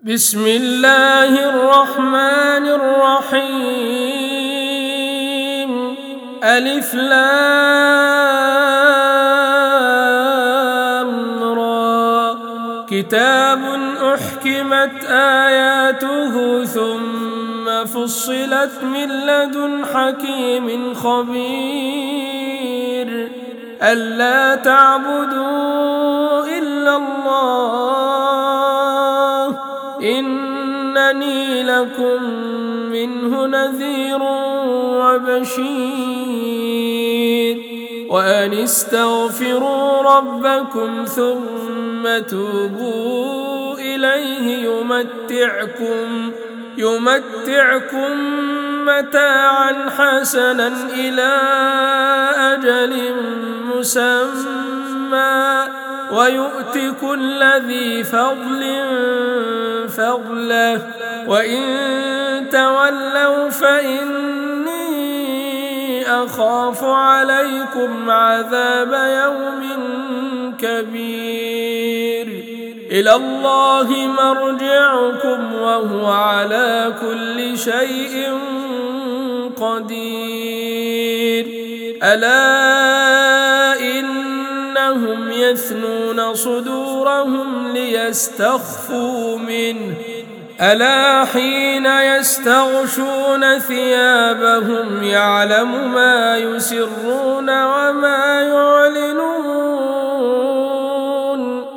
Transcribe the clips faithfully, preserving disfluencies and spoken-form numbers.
بسم الله الرحمن الرحيم. ألف لام را. كتاب أحكمت آياته ثم فصلت من لدن حكيم خبير. ألا تعبدوا إلا الله إنني لكم منه نذير وبشير. وأن استغفروا ربكم ثم توبوا إليه يمتعكم يمتعكم متاعا حسنا إلى أجل مسمى ويؤت كل ذي فضل فضله. وإن تولوا فإني أخاف عليكم عذاب يوم كبير. إلى الله مرجعكم وهو على كل شيء قدير. ألا إنهم يثنون صدورهم ليستخفوا منه ألا حين يستغشون ثيابهم يعلم ما يسرون وما يعلنون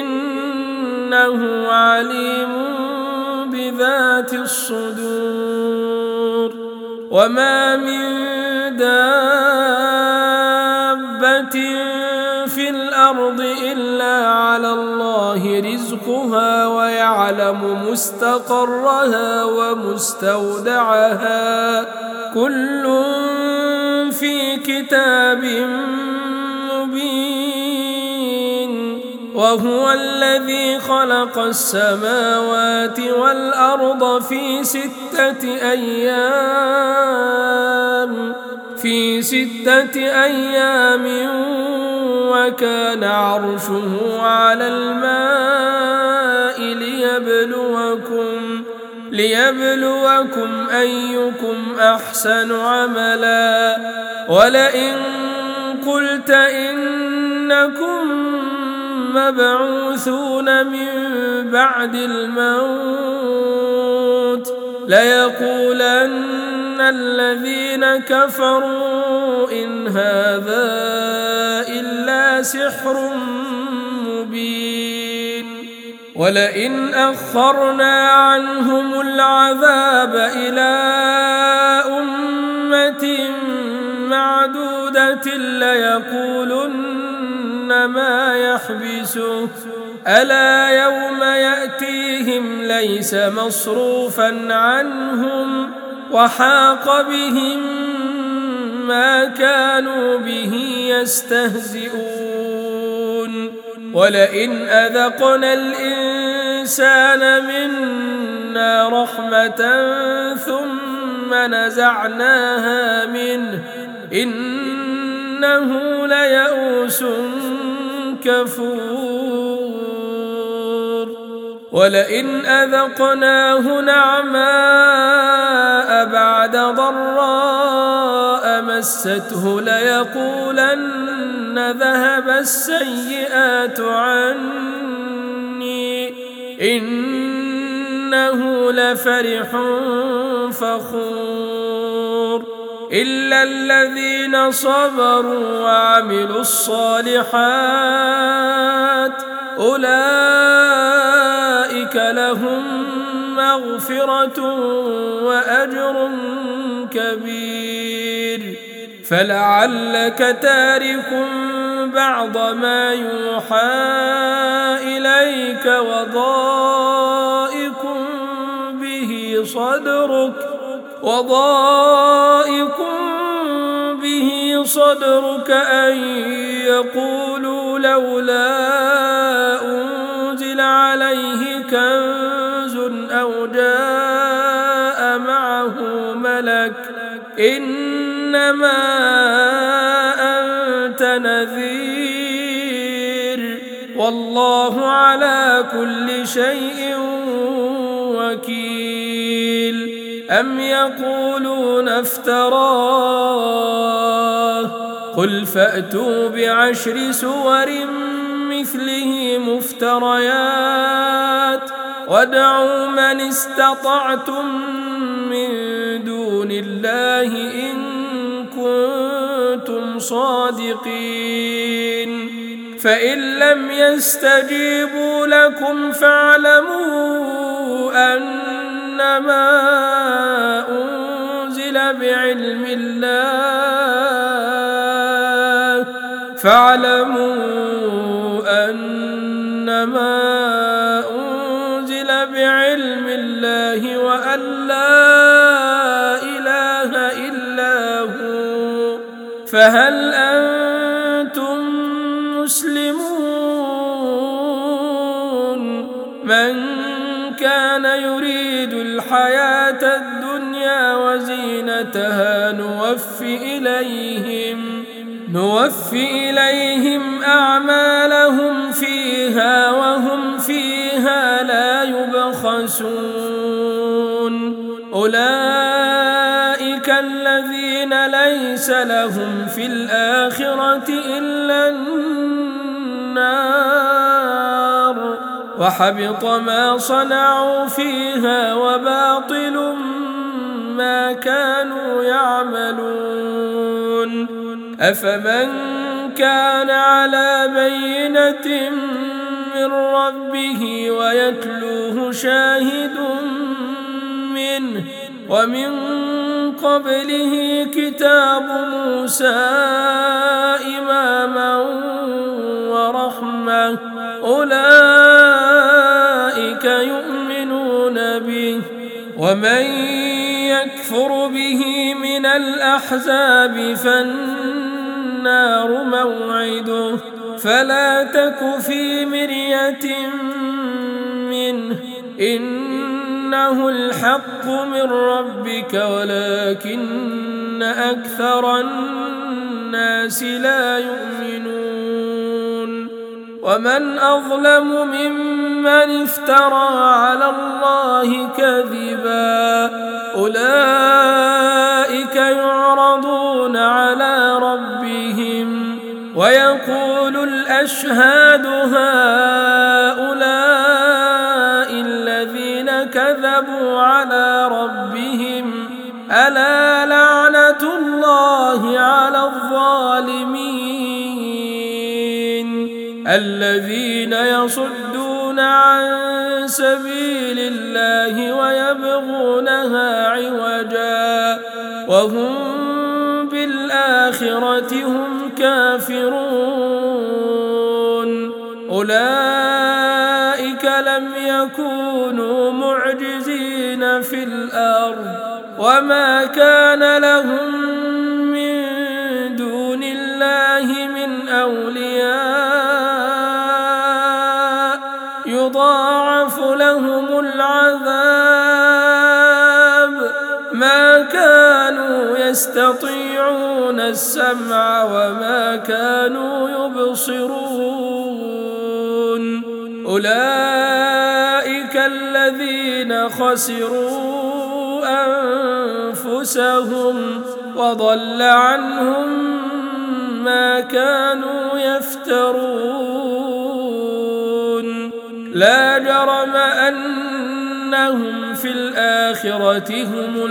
إنه عليم بذات الصدور. وما من دابة في الأرض إلا على الله رزقها ويعلم مستقرها ومستودعها كل في كتاب مبين. وهو الذي خلق السماوات والأرض في ستة أيام في ستة أيام وكان عرشه على الماء ليبلوكم ليبلوكم أيكم أحسن عملا. ولئن قلت إنكم مبعوثون من بعد الموت ليقولن الذين كفروا إن هذا إلا سحر مبين. ولئن أخرنا عنهم العذاب إلى أمة معدودة ليقولن ما يحبسه ألا يوم يأتيهم ليس مصروفا عنهم وحاق بهم ما كانوا به يستهزئون. ولئن أذقنا الإنسان منا رحمة ثم نزعناها منه إنه ليئوس كفور. ولئن أذقناه نعماء بعد ضراء مسته ليقولن ذهب السيئات عني إنه لفرح فخور. إلا الذين صبروا وعملوا الصالحات أولئك لهم مغفرة وأجر كبير. فلعلك تارك بعض ما يوحى إليك وضائق به صدرك وضائق به صدرك أن يقولوا لولا أنزل عليه كنز أو جاء معه ملك إنما أنت نذير والله على كل شيء وكيل أم يقولون افتراه قل فأتوا بعشر سور مثله مفتريات وادعوا من استطعتم من دون الله إن كنتم صادقين فإن لم يستجيبوا لكم فاعلموا أنما أنزل بعلم الله فاعلموا أنما أنزل بعلم الله وأن لا إله إلا هو فهل أنتم مسلمون من كان يريد الحياة الدنيا وزينتها نوفي إليهم نوفِ إليهم أعمالهم فيها وهم فيها لا يبخسون أولئك الذين ليس لهم في الآخرة إلا النار وحبط ما صنعوا فيها وباطل ما كانوا يعملون أفمن كان على بينة من ربه ويتلوه شاهد منه ومن قبله كتاب موسى إماما ورحمة أولئك يؤمنون به ومن يكفر به من الأحزاب فالنار موعده فلا تك في مرية منه إنه الحق من ربك ولكن أكثر الناس لا يؤمنون ومن أظلم ممن افترى على الله كذبا أولئك يعرضون على ربهم ويقول الأشهاد هؤلاء الذين كذبوا على ربهم ألا لعنة الله على الظالمين الذين يصدون عن سبيل الله ويبغونها عوجا وهم بالآخرة هم كافرون أولئك لم يكونوا معجزين في الأرض وما كان لهم من دون الله من أولياء يضاعف لهم العذاب ما كانوا يستطيعون السمع وما كانوا يبصرون أولئك الذين خسروا أنفسهم وضل عنهم ما كانوا يفترون لا جرم أنهم في الآخرة هم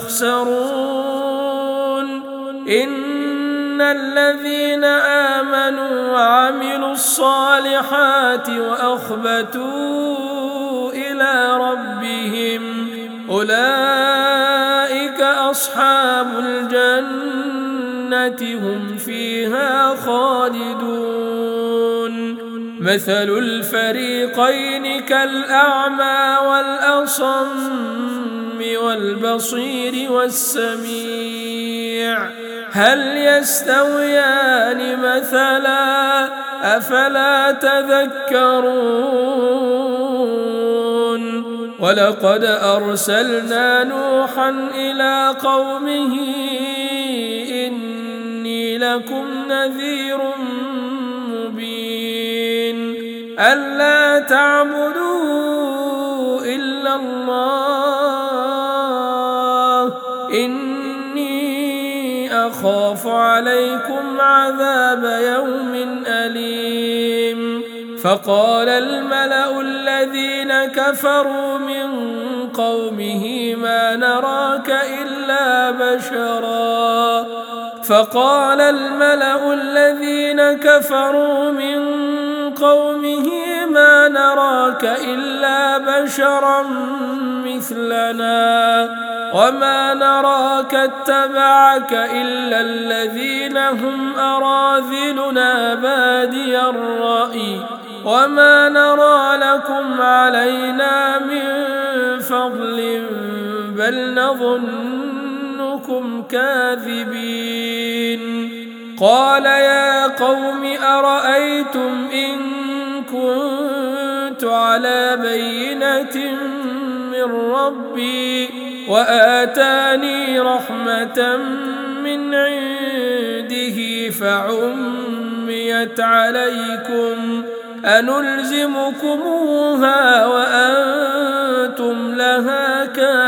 الأخسرون إن الذين آمنوا وعملوا الصالحات وأخبتوا إلى ربهم أولئك أصحاب الجنة هم فيها خالدون مثل الفريقين كالأعمى والأصم والبصير والسميع هل يستويان مثلا أفلا تذكرون ولقد أرسلنا نوحا إلى قومه إني لكم نذير مبين ألا تعبدوا إلا الله إني أخاف عليكم عذاب يوم أليم فقال الملأ الذين كفروا من قومه ما نراك إلا بشرا فقال الملأ الذين كفروا من قومه ما نراك إلا بشرا مثلنا وما نراك اتبعك إلا الذين هم أراذلنا بادي الرأي وما نرى لكم علينا من فضل بل نظنكم كاذبين قال يا قوم أرأيتم إن كنت على بينة من ربي وآتاني رحمة من عنده فعميت عليكم أنلزمكموها وأنتم لها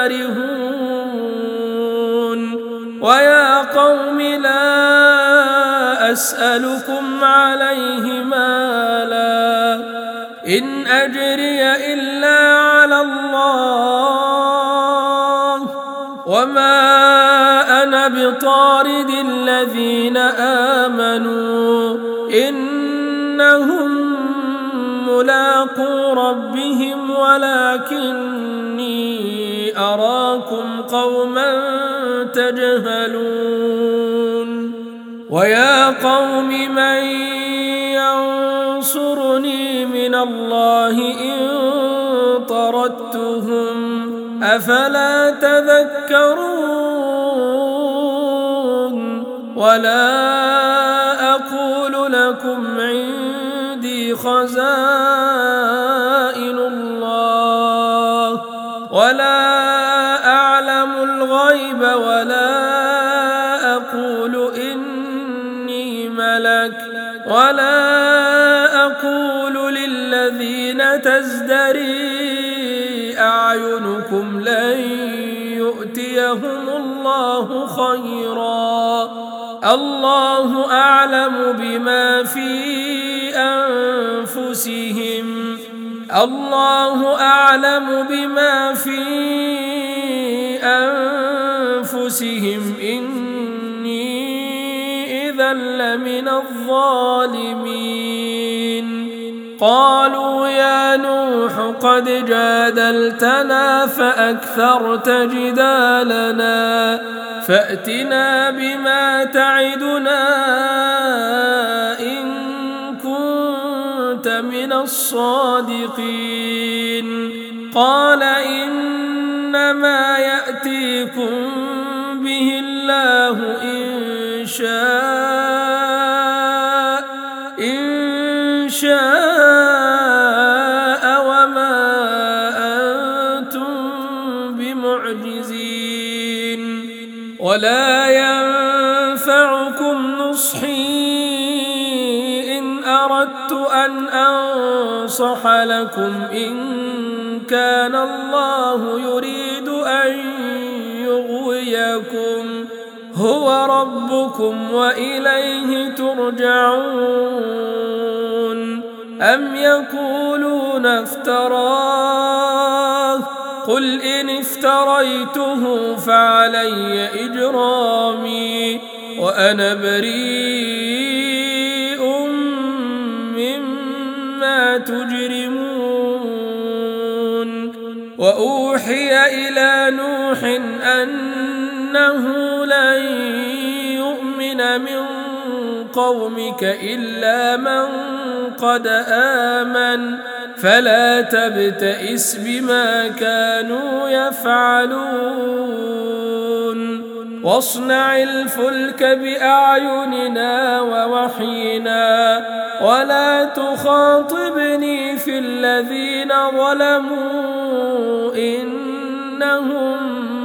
كارهون ويا قوم لا أسألكم عليه مالا إن أجري إلا على الله وما أنا بطارد الذين آمنوا إنهم ملاقو ربهم ولكني أراكم قوما تجهلون ويا قوم من ينصرني من الله إن طردتهم أفلا تذكرون ولا أقول لكم عندي خزائن الله ولا أعلم الغيب ولا أقول إني ملك ولا أقول للذين تزدري أعينكم لن يؤتيهم الله خيرا الله أعلم بما في أنفسهم الله أعلم بما في أنفسهم إني إذا لمن الظالمين قالوا يا نوح قد جادلتنا فأكثرت جدالنا فأتنا بما تعدنا إن كنت من الصادقين قال إنما يأتيكم به الله إن شاء إن شاء وما أنتم بمعجزين ولا ينفعكم نصحي إن أردت أن أنصح لكم إن كان الله يريد أن يغويكم هو ربكم وإليه ترجعون أم يقولون افتراه قل إن افتريته فعلي إجرامي وأنا بريء مما تجرمون وأوحي إلى نوح أنه لن يؤمن من قومك إلا من قد آمن فلا تبتئس بما كانوا يفعلون واصنع الفلك بأعيننا ووحينا ولا تخاطبني في الذين ظلموا إنهم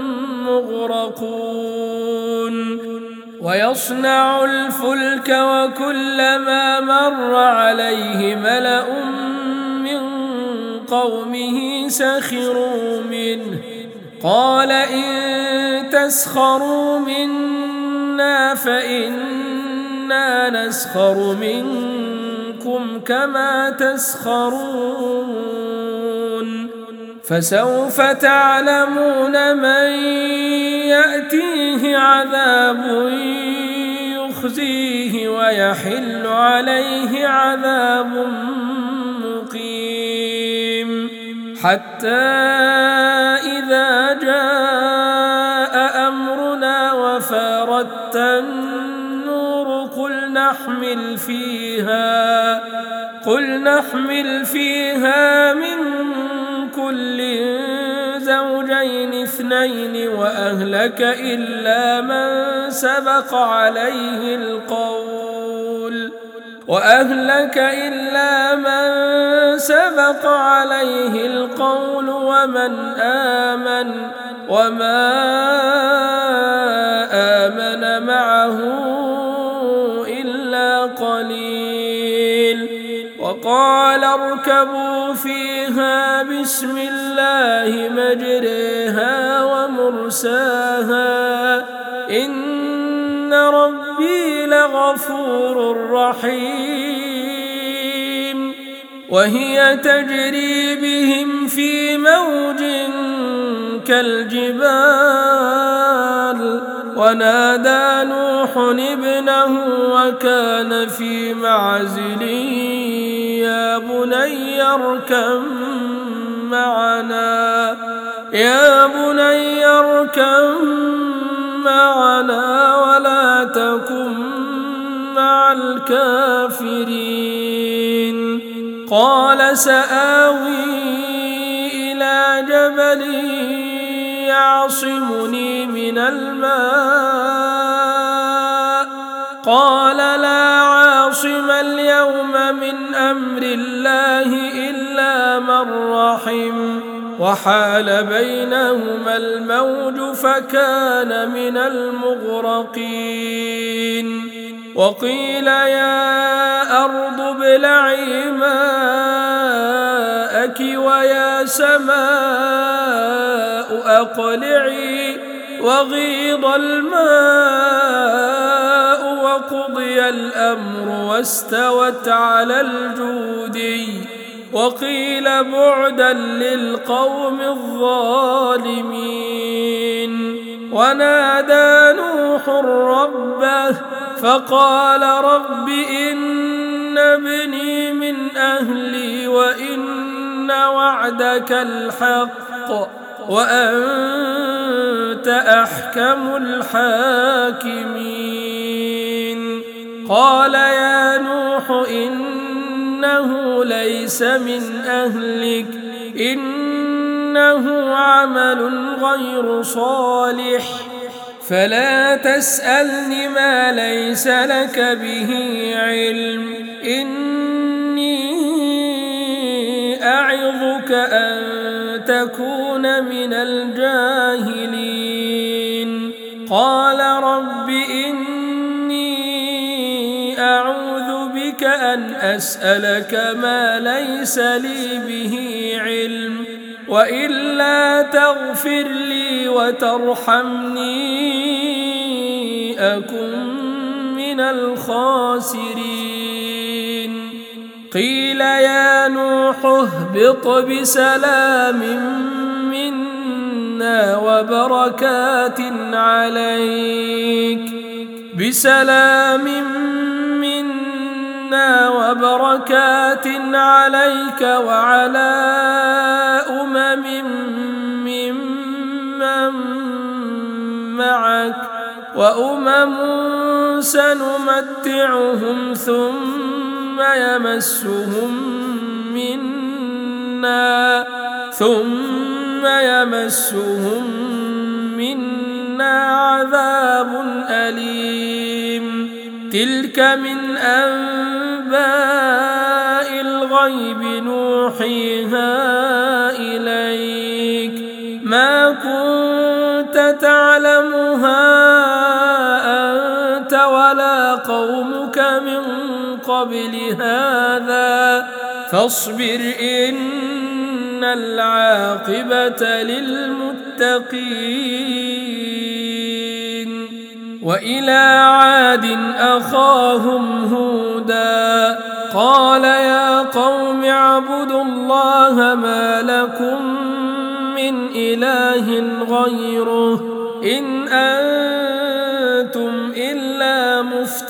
مغرقون ويصنع الفلك وكلما مر عليه ملأ من قومه سخروا منه قال إن تسخروا منا فإنا نسخر منكم كما تسخرون فسوف تعلمون من يأتيه عذاب يخزيه ويحل عليه عذاب مقيم حتى إذا جاء أمرنا وفارت النور قل نحمل فيها قل نحمل فيها من كل زوجين اثنين وأهلك إلا من سبق عليه القول وأهلك إلا من سبق عليه القول ومن آمن وما آمن معه إلا قليل وقال اركبوا فيها بسم الله مجريها ومرساها إن ربي لغفور رحيم وهي تجري بهم في موج كالجبال ونادى نوح ابنه وكان في معزل يا بني اركب معنا يا بني اركب معنا ولا تكن مع الكافرين قال سآوي إلى جبل يعصمني من الماء قال لا عاصم اليوم من أمر الله إلا من رحم وحال بينهما الموج فكان من المغرقين وقيل يا أرض ابلعي ماءك ويا سماء أقلعي وغيض الماء وقضي الأمر واستوت على الجودي وقيل بعدا للقوم الظالمين ونادى نوح ربه فقال رب إن ابني من أهلي وإن وعدك الحق وأنت أحكم الحاكمين قال يا نوح إنه ليس من أهلك إنه عمل غير صالح فلا تسألني ما ليس لك به علم إني أعظك أن تكون من الجاهلين قال رب إني أعوذ بك أن أسألك ما ليس لي به علم وإلا تغفر لي وترحمني أكن من الخاسرين قيل يا نوح اهبط بسلام منا وبركات عليك بسلام منا وبركات عليك وعلى أمم ممن معك وأمم سنمتعهم ثم يمسهم منا ثم يمسهم منا عذاب أليم تلك من أنباء الغيب نوحيها إليك ما كنت تعلمها أنت ولا قومك من قبل هذا فاصبر إن إن العاقبة للمتقين. وإلى عاد أخاهم هودا قال يا قوم اعبدوا الله ما لكم من إله غيره إن أنتم إلا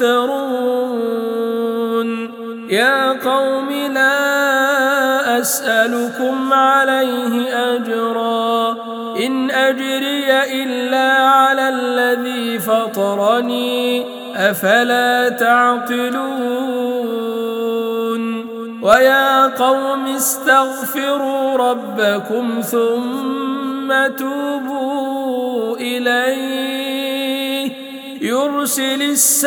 مفترون. يا قوم لا أسألكم عليه أجرا إن أجري إلا على الذي فطرني أفلا تعقلون. ويا قوم استغفروا ربكم ثم توبوا إليه يرسل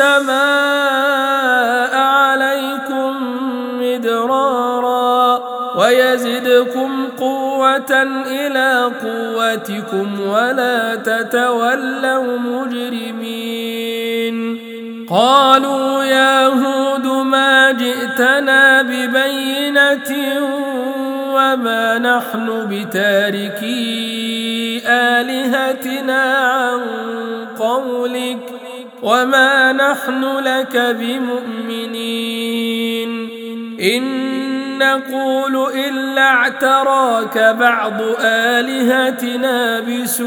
السماء عليكم مدرارا ويزدكم قوة إلى قوتكم ولا تتولوا مجرمين. قالوا يا هود ما جئتنا ببينة وما نحن بتاركي آلهتنا عن قولك وما نحن لك بمؤمنين إن نقول إلا اعتراك بعض آلهتنا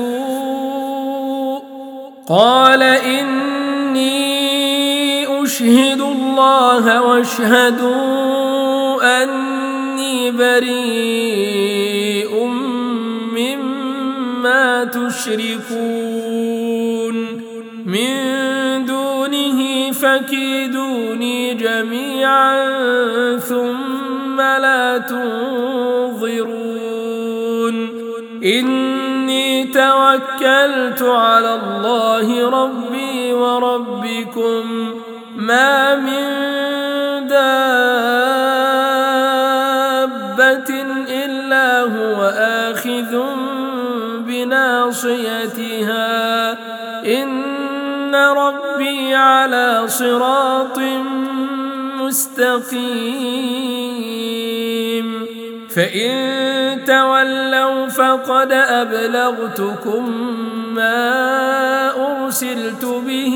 بسوء. قال إني أشهد الله واشهدوا أني بريء مما تشركون من دونه فكيدوني جميعا ثم لا تنظرون. إني توكلت على الله ربي وربكم ما من دابة إلا هو آخذ بناصيتها إن ربي على صراط مستقيم. فإن تولوا فقد أبلغتكم ما أرسلت به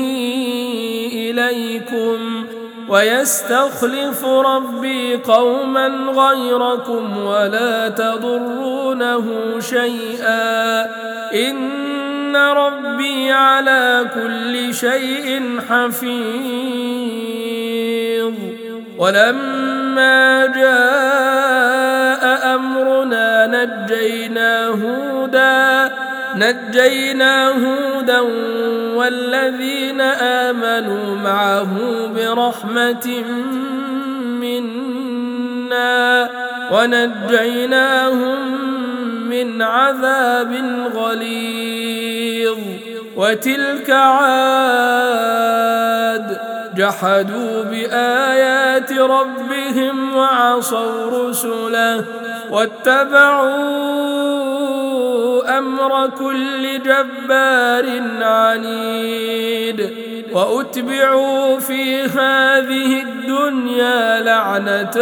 إليكم ويستخلف ربي قوما غيركم ولا تضرونه شيئا إن ربي على كل شيء حفيظ. ولما جاء أمرنا نجينا هودا نجينا هودا والذين آمنوا معه برحمة منا ونجيناهم من عذاب غليظ. وتلك عاد جحدوا بآيات ربهم وعصوا رسله واتبعوا أمر كل جبار عنيد وأتبعوا في هذه الدنيا لعنة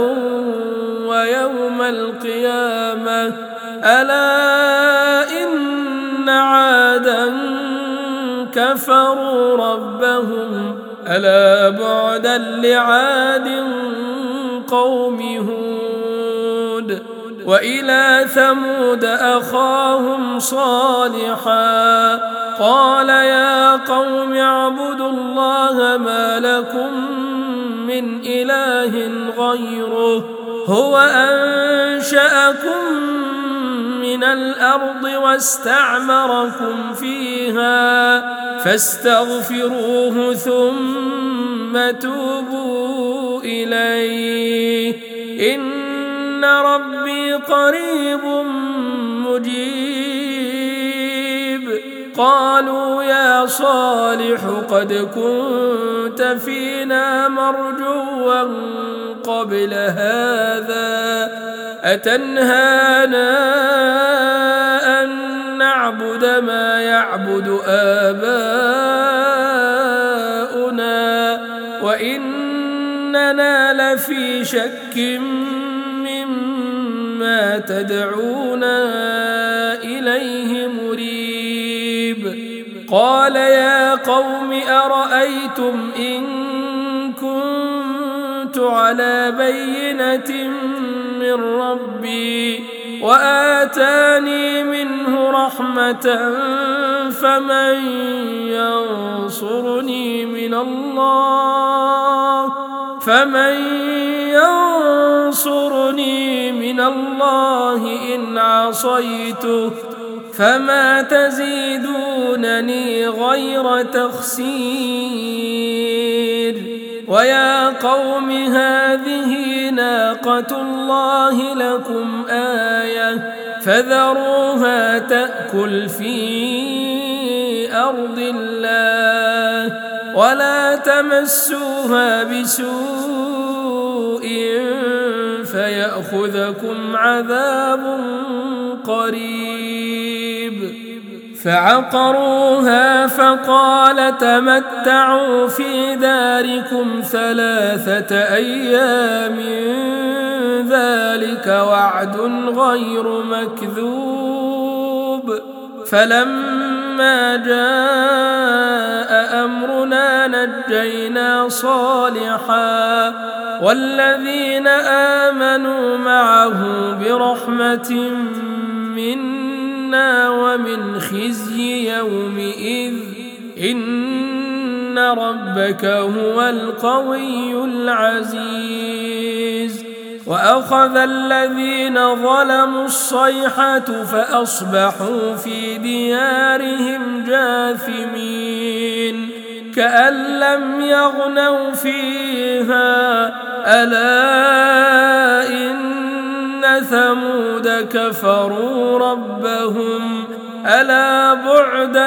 ويوم القيامة ألا إن عادا كفروا ربهم ألا بعدا لعاد قوم هود. وإلى ثمود أخاهم صالحا قال يا قوم اعبدوا الله ما لكم من إله غيره هو أنشأكم من الأرض واستعمركم فيها فاستغفروه ثم توبوا إليه إن ربي قريب مجيب. قالوا يا صالح قد كنت فينا مرجوا قبل هذا أتنهانا أن نعبد ما يعبد آباؤنا وإننا لفي شك مما تدعونا إليه مريب. قال يا قوم أرأيتم إن كنت على بينة من ربي وآتاني منه رحمة فمن ينصرني من الله فمن ينصرني من الله إن عصيته فما تزيدونني غير تخسير. ويا قوم هذه ناقة الله لكم آية فذروها تأكل في أرض الله ولا تمسوها بسوء فيأخذكم عذاب قريب. فعقروها فقال تمتعوا في داركم ثلاثة أيام ذلك وعد غير مكذوب. فلما جاء أمرنا نجينا صالحا والذين آمنوا معه برحمة منا ومن خزي يومئذ إن ربك هو القوي العزيز. وأخذ الذين ظلموا الصيحة فأصبحوا في ديارهم جاثمين كأن لم يغنوا فيها ألا إن ثمود كفروا ربهم ألا بعدا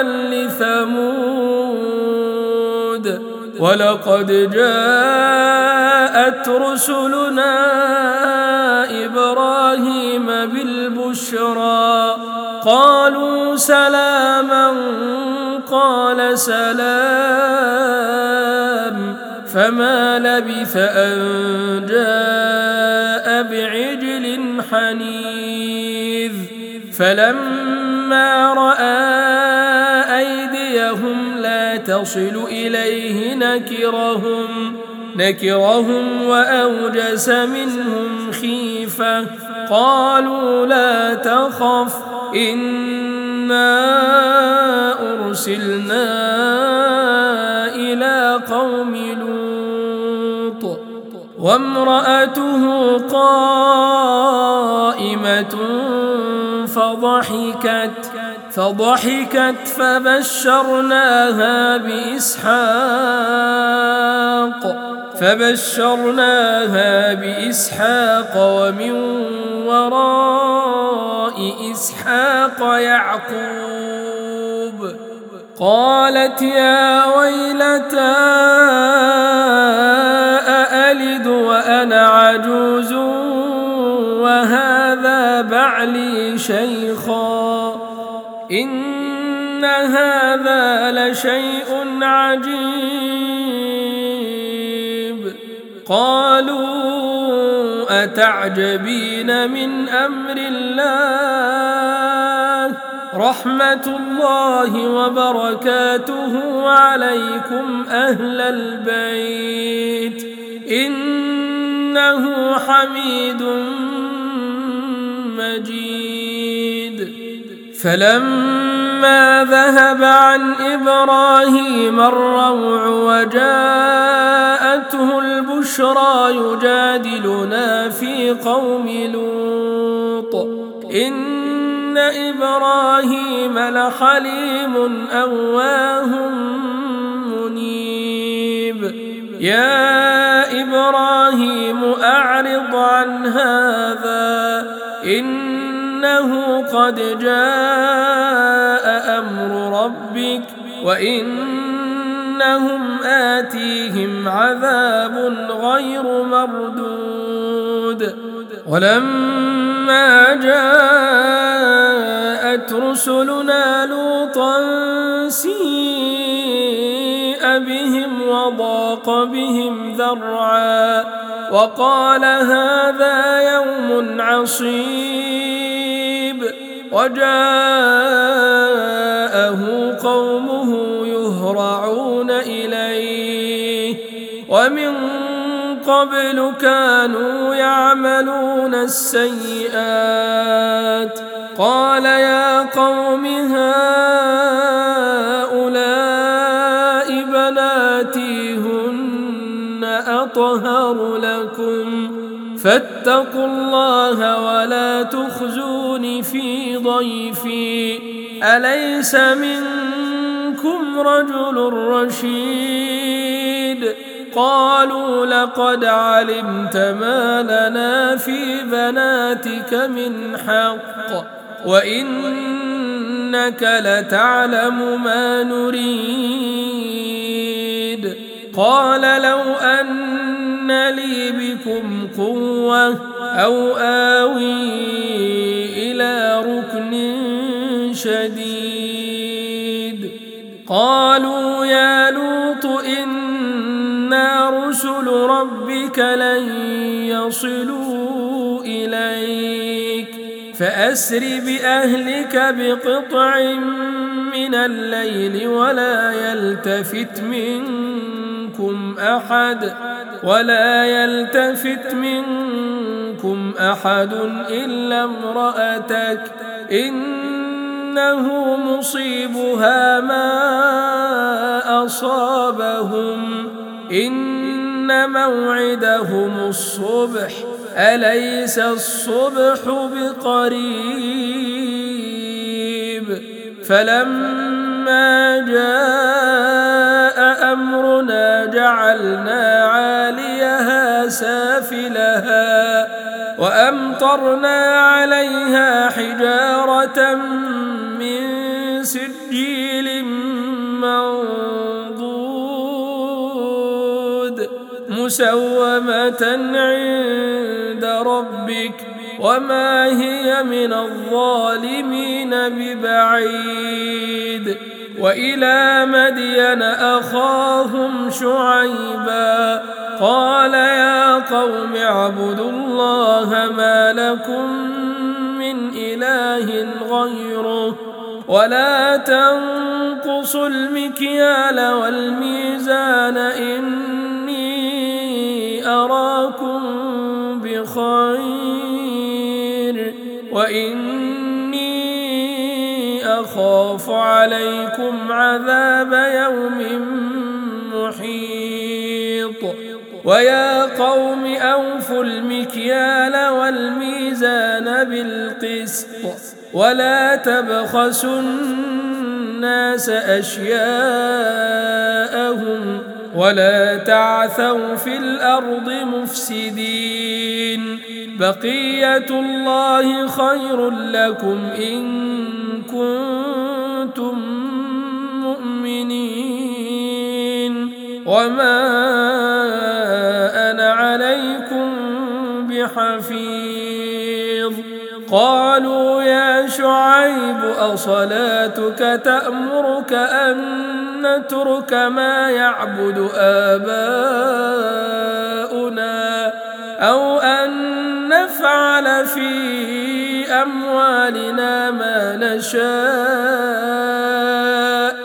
لثمود. ولقد جاءت رسلنا إبراهيم بالبشرى قالوا سلاما قال سلام فما لبث أن جاء بعجل حنيذ. فلما رأى أيديهم لا تصل إليه نكرهم نكرهم وأوجس منهم خيفة قالوا لا تخف إنا أرسلنا إلى قوم لوط وامرأته قائمة فضحكت فضحكت فبشرناها بإسحاق فبشرناها بإسحاق ومن وراء إسحاق يعقوب. قالت يا ويلتى أألد وأنا عجوز وهذا بعلي شيخا إن هذا لشيء عجيب. قالوا أتعجبين من أمر الله رحمة الله وبركاته عليكم أهل البيت إنه حميد مجيد. فلما ذهب عن إبراهيم الروع وجاءته البشرى يجادلنا في قوم لوط إن إبراهيم لحليم أواه منيب. يا إبراهيم أعرض عن هذا إنه قد جاء أمر ربك وإنهم آتيهم عذاب غير مردود. ولما جاءت رسلنا لوطا سيء بهم وضاق بهم ذرعا وقال هذا يوم عصيب وجاءه قومه يهرعون إليه ومن قبل كانوا يعملون السيئات قال يا قوم هؤلاء بناتي هن أطهر لكم فاتقوا الله ولا تخزوني في ضيفي أليس منكم رجل رشيد قالوا لقد علمت ما لنا في بناتك من حق وإنك لتعلم ما نريد قال لو أن لي بكم قوة أو آوي إلى ركن شديد قالوا يا لوط إنا رسل ربك لن يصلوا إليك فأسر بأهلك بقطع من الليل ولا يلتفت منكم أحد ولا يلتفت منكم أحد إلا امرأتك إنه مصيبها ما أصابهم إن موعدهم الصبح أليس الصبح بقريب فلما جاء أمرنا جعلنا عاليها سافلها وأمطرنا عليها حجارة من سجيل منضود مسومة عند ربك وما هي من الظالمين ببعيد وإلى مدين أخاهم شعيبا قال يا قوم اعبدوا الله ما لكم من إله غيره ولا تنقصوا المكيال والميزان إني أراكم بخير وإني أخاف عليكم عذاب يوم محيط ويا قوم أوفوا المكيال والميزان بالقسط ولا تبخسوا الناس أشياءهم ولا تعثوا في الأرض مفسدين بقية الله خير لكم إن كنتم مؤمنين وما أنا عليكم بحفيظ قالوا يا شعيب أصلاتك تأمرك أن نترك ما يعبد آباؤنا أو أن نفعل في أموالنا ما نشاء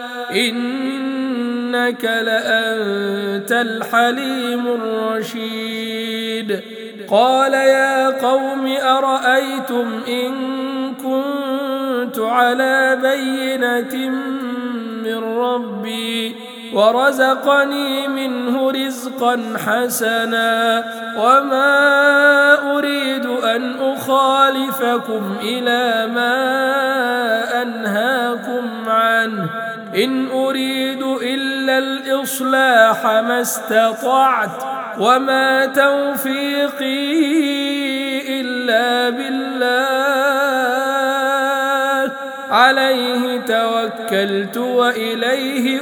إنك لأنت الحليم الرشيد قال يا قوم أرأيتم إن كنت على بينة من ربي ورزقني منه رزقا حسنا وما أريد أن أخالفكم إلى ما أنهاكم عنه إن أريد إلا الإصلاح ما استطعت وما توفيقي إلا بالله عليه توكلت وإليه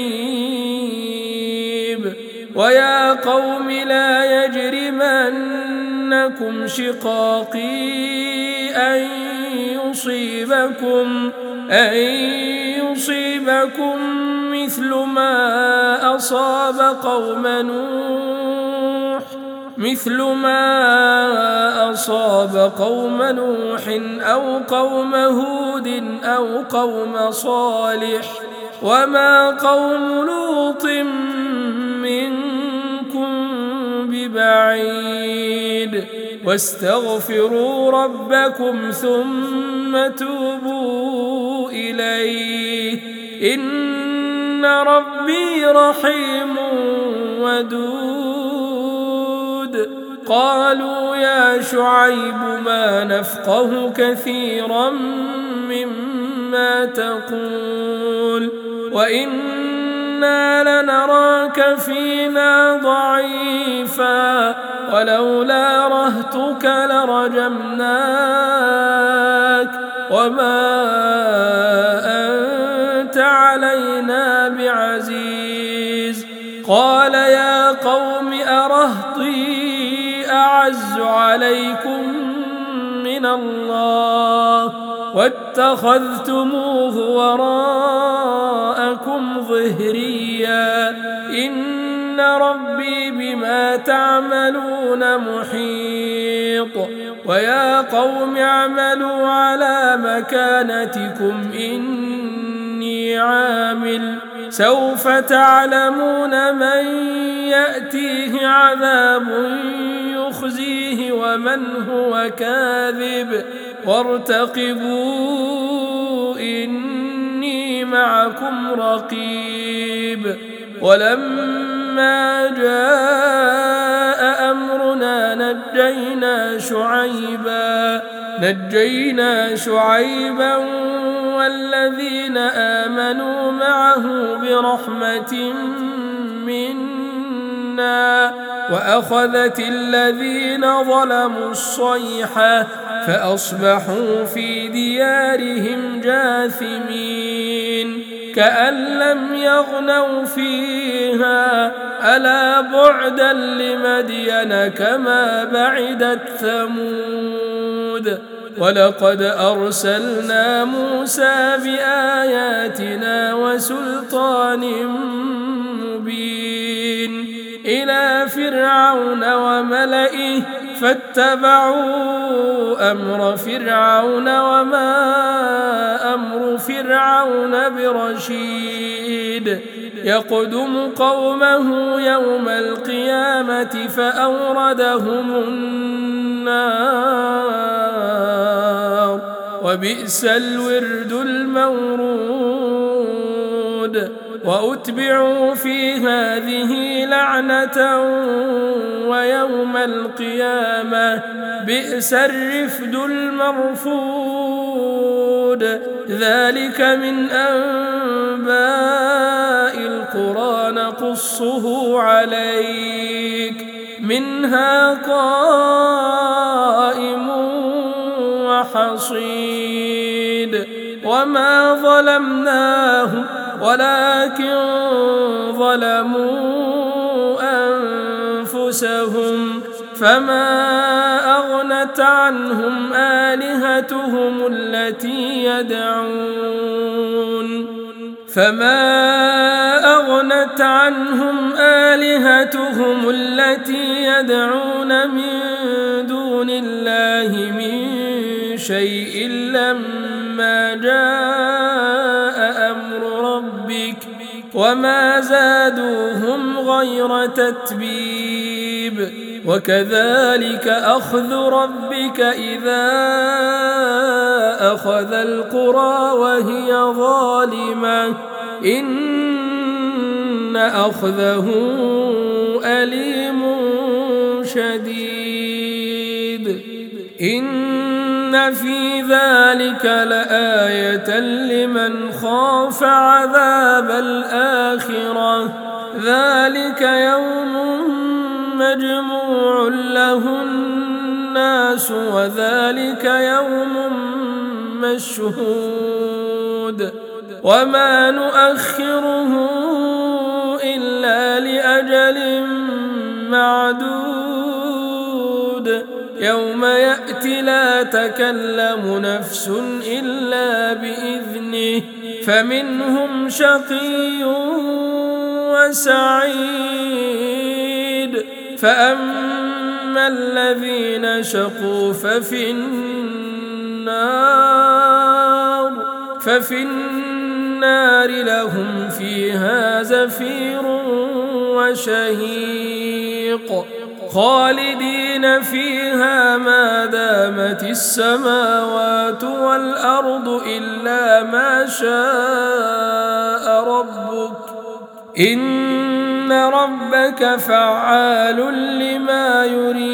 أنيب ويا قوم لا يجرمنكم شقاقي أن يصيبكم أن يصيبكم مثل ما أصاب قوم نوح مثل ما أصاب قوم نوح أو قوم هود أو قوم صالح وما قوم لوط منكم ببعيد واستغفروا ربكم ثم توبوا إليه إن ربي رحيم ودود قالوا يا شعيب ما نفقه كثيرا مما تقول وإنا لنراك فينا ضعيفا ولولا رهتك لرجمناك وما أنت علينا بعزيز قال يا قوم أرهطي أعز عليكم من الله واتخذتموه وراءكم ظهريا إن ربي بما تعملون محيط ويا قوم اعملوا على مكانتكم إني عامل سوف تعلمون من يأتيه عذاب يخزيه ومن هو كاذب وارتقبوا إني معكم رقيب ولما جاء أمرنا نجينا شعيبا نجينا شعيبا والذين آمنوا معه برحمة منا وأخذت الذين ظلموا الصيحة فأصبحوا في ديارهم جاثمين كأن لم يغنوا فيها ألا بعدا لمدين كما بعدت ثمود ولقد أرسلنا موسى بآياتنا وسلطان مبين إلى فرعون وملئه فاتبعوا أمر فرعون وما أمر فرعون برشيد يقدم قومه يوم القيامة فأوردهم النار وبئس الورد المورود وأتبعوا في هذه لعنة ويوم القيامة بئس الرفد المرفود ذلك من أنباء القرى نقصه عليك منها قائم وحصيد وما ظلمناهم ولكن ظلموا أنفسهم فما أغنت عنهم آلهتهم التي يدعون فما أغنت عنهم آلهتهم التي يدعون من دون الله من شيء لما جاء أمر ربك وما زادوهم غير تتبيب وكذلك أخذ ربك إذا أخذ القرى وهي ظالمة إن أخذه أليم شديد إن في ذلك لآية لمن خاف عذاب الآخرة ذلك يوم مجموع له الناس وذلك يوم مشهود وما نؤخره إلا لأجل معدود يوم يأتي لا تكلم نفس إلا بإذنه فمنهم شقي وسعيد فأما وأما الذين شقوا ففي النار ففي النار لهم فيها زفير وشهيق خالدين فيها ما دامت السماوات والأرض إلا ما شاء ربك إن ربك فعال لما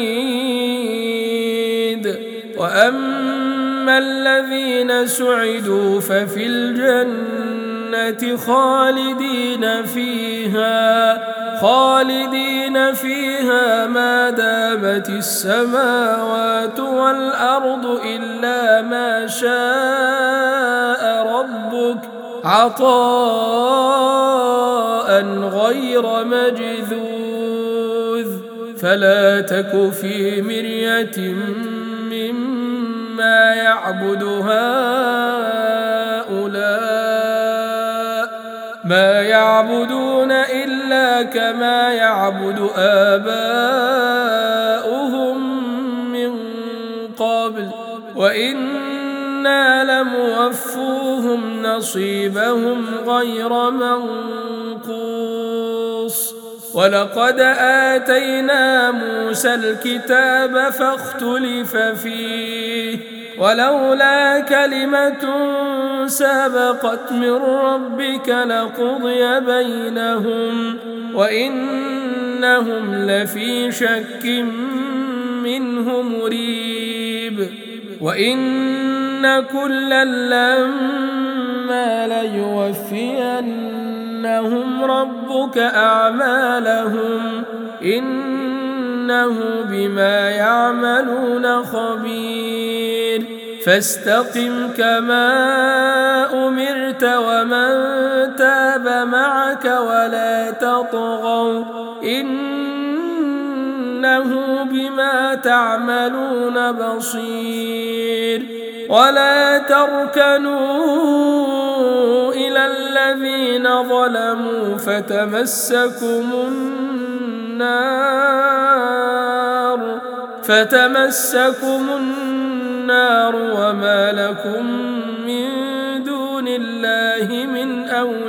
يريد. وأما الذين سعدوا ففي الجنة خالدين فيها خالدين فيها ما دامت السماوات والأرض إلا ما شاء ربك عطاء غير مجذوذ. فلا تك في مرية مما يعبد هؤلاء ما يعبدون إلا كما يعبد آباؤهم من قبل وإنا لموفوهم نصيبهم غير منقوص. ولقد آتينا موسى الكتاب فاختلف فيه ولولا كلمة سبقت من ربك لقضي بينهم وإنهم لفي شك منه مريب. وإن كلا لما ليوفينهم ربك أعمالهم إنه بما يعملون خبير. فاستقم كما أمرت ومن تاب معك ولا تطغوا إنه بما تعملون بصير. ولا تركنوا إلى الذين ظلموا فتمسكم النار فتمسكم النار وما لكم من دون الله من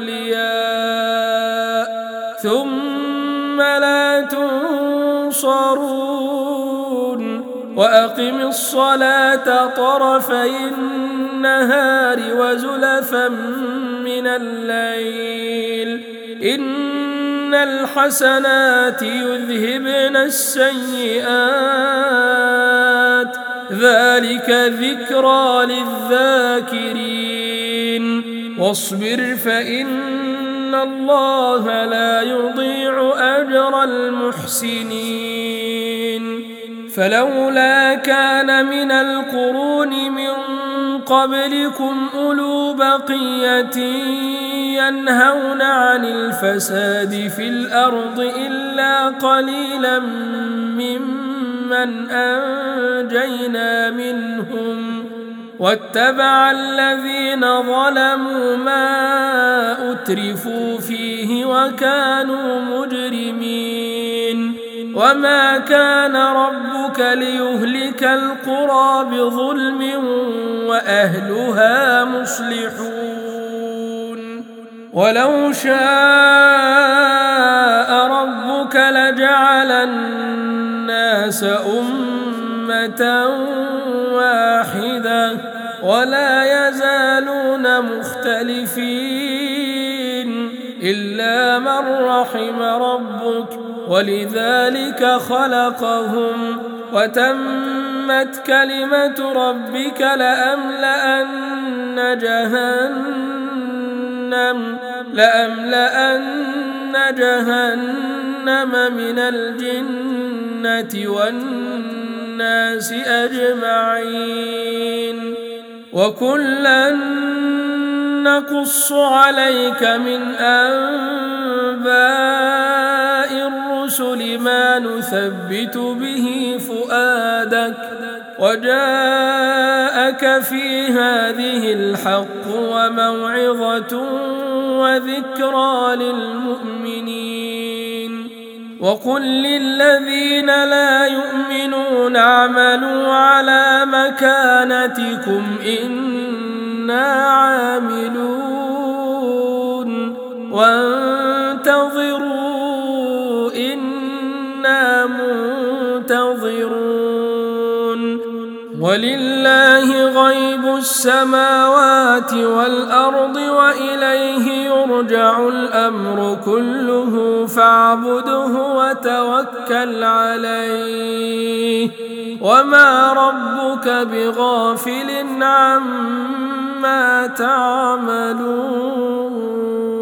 أولياء ثم لا تنصرون. وأقم الصلاة طرفي النهار وزلفا من الليل إن الحسنات يذهبن السيئات ذلك ذكرى للذاكرين. واصبر فإن الله لا يضيع أجر المحسنين. فلولا كان من القرون من قبلكم أولو بقية ينهون عن الفساد في الأرض إلا قليلا ممن أنجينا منهم واتبع الذين ظلموا ما أترفوا فيه وكانوا مجرمين. وما كان ربك ليهلك القرى بظلم وأهلها مصلحون. ولو شاء ربك لجعل الناس أمة واحدة ولا يزالون مختلفين إلا من رحم ربك ولذلك خلقهم وتمت كلمة ربك لأملأن جهنم لأملأن جهنم من الجنة والناس أجمعين. وكلا نقص عليك من أنباء الرسل ما نثبت به فؤادك وجاءك في هذه الحق وموعظة وذكرى للمؤمنين. وقل للذين لا يؤمنون اعملوا على مكانتكم إنا عاملون وانتظروا إنا منتظرون ولله غيب السماوات والأرض وإليه يرجع الأمر كله فاعبده وتوكل عليه وما ربك بغافل عما تعملون.